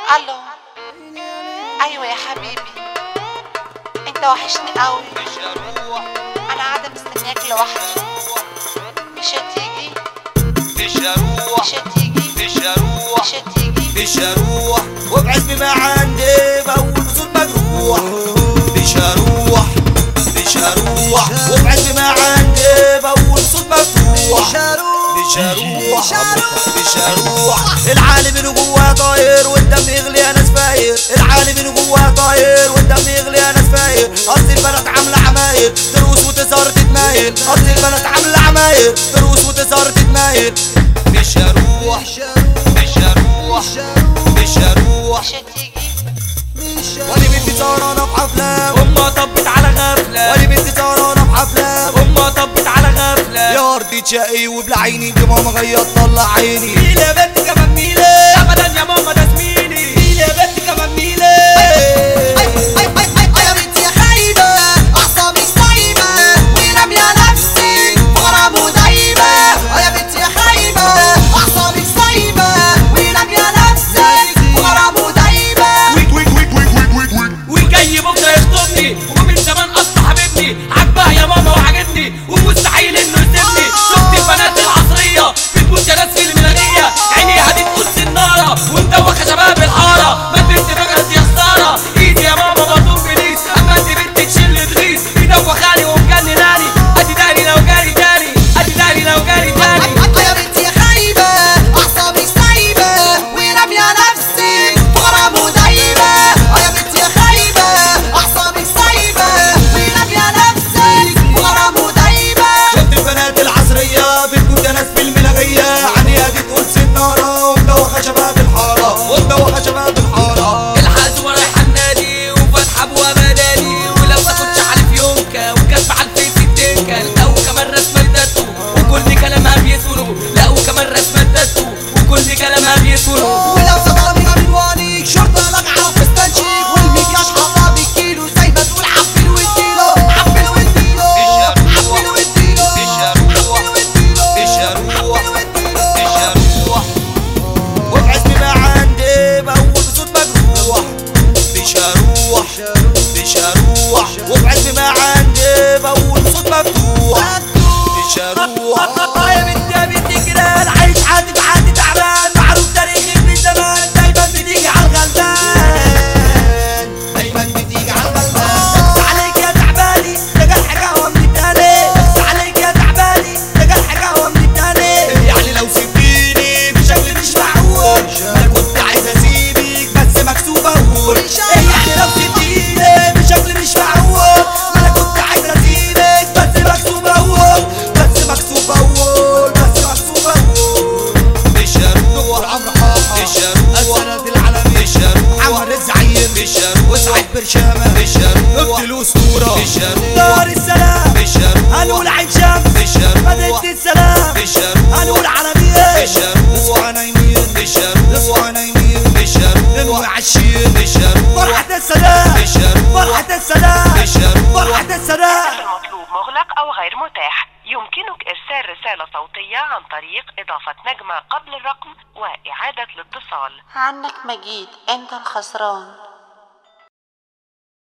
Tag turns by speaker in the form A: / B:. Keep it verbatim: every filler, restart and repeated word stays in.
A: الو. ايوه يا حبيبي، انت وحشني قوي. انا قاعده مستنياك لوحدي. مش هتيجي
B: مش هروح
A: مش هتيجي
B: مش هروح
A: مش هتيجي
B: مش هروح وابعد ما عندي بقول بصوت مجروح. مش هروح مش هروح وابعد ما عندي بقول بصوت مفتوح. مش هروح مش هروح مش هروح. العالم اللي جواه طاير والدم يغلي انا سفاير. العالم اللي جواه طاير والدم يغلي انا سفاير. اصل البنات عامله عماير تروس وتسهر تتمايل. اصل البنات عامله عماير تروس وتسهر تتمايل. مش هروح مش هروح مش هروح
A: مش هتيجي.
B: وانا بنتي سهرانه في حفله
C: امها طبت على غفله.
B: وانا بنتي سهرانه في حفله
C: امها طبت على غفله.
B: يا ارضي تشقي وبلا عيني دي ماما غيط طلع عيني.
C: ميلي يا بنتي كمان ميلي ابدا يا ماما ده زميلي. ميلي يا بنتي كمان ميلي.
D: يا بنتي يا خايبة أعصابي سايبة ورامية نفسي غرام ودايبة. يا بنتي يا خايبة أعصابي سايبة ورامية نفسي غرام ودايبة.
C: وجاي بكره يخطبني ومن زمان اصلا حبيبني. عجبها يا ماما وعجبني ومستحيل انه يسيبني. شفت البنات العصريه بتبوس يا ناس في الملانيه. عينيها دي تقول سناره ومدوخه شباب الحاره. ما البنت فكرت يا خساره ايدي يا ماما مطلوب بليس. اما انت بنت تشيل تغيظ مدوخاني ومجنناني. ادي داري لو جاري تاني ادي داري لو جاري تاني.
D: يا بنتي يا خايبة أعصابي سايبة ورامية نفسي غرام ودايبة. يا بنتي يا خايبة أعصابي سايبة ورامية نفسي غرام ودايبة.
B: شفت البنات العصريه بتقول يا ناس في الملاغيه. عينيها دي تقول سناره ومدوخه شباب الحاره ومدوخه شباب الحاره.
C: الحقت ورايحه النادي وفاتحه ابواب نادي. ولو ما كنتش عارف يومكا وكاتبه على الفيس التنكا. لا وكمان رسمه داتو وكل كلامها بيسولو. لا وكمان رسمه داتو وكل كلامها بيسولو.
D: ولو صدامي من وانيك شرطة لقعة وفستان شيك والمكياج حاطة بالكيلو زي ما تقول عبل واديله عبل واديله عبل واديله
B: مش هروح مش هروح مش هروح وابعد ما عندي بقول بصوت مجروح. مش هروح مش هروح وابعد ما عندي بقول بصوت مفتوح. مش هروح.
C: يا بنتي يا بنتي جيران عايش حياتي بحد تعبان. معروف تاريخك من زمان دايما بتيجي على الغلبان.
B: دايما بتيجي على الغلبان.
C: بس عليك يا تعباني ده جرح قهوه من التاني. بس عليك يا تعباني ده جرح قهوه من التاني.
B: يعني لو سبتيني بشكل مش معقول انا كنت عايز اسيبك بس مكسوفه اقول.
C: يعني لو سبتيني بشكل مش معقول
B: انا كنت عايز اسيبك بس مكسوفه اقول بس مكسوفه اقول بس مكسوفه اقول. مش هروح مش هروح السند العالمي. مش هروح عمر الزعيم. مش هروح وسعد برشامه. مش هروح ابن الاسطوره. مش هروح
C: دار السلام.
B: مش هروح
C: هنقول عين شمس.
B: مش هروح
C: مدينة السلام.
B: مش هروح
C: هنقول عالمية.
B: مش هروح اصحى نايمين. مش هروح اصحى نايمين. مش هروح ننوي عالشين. مش هروح
C: فرحة السلام.
B: مش هروح
C: فرحة السلام.
B: مش هروح
C: فرحة السلام.
E: المطلوب مغلق أو غير متاح. يمكنك إرسال رسالة صوتية عن طريق إضافة نجمة قبل الرقم وإعادة الاتصال.
A: عنك مجيد، انت الخسران.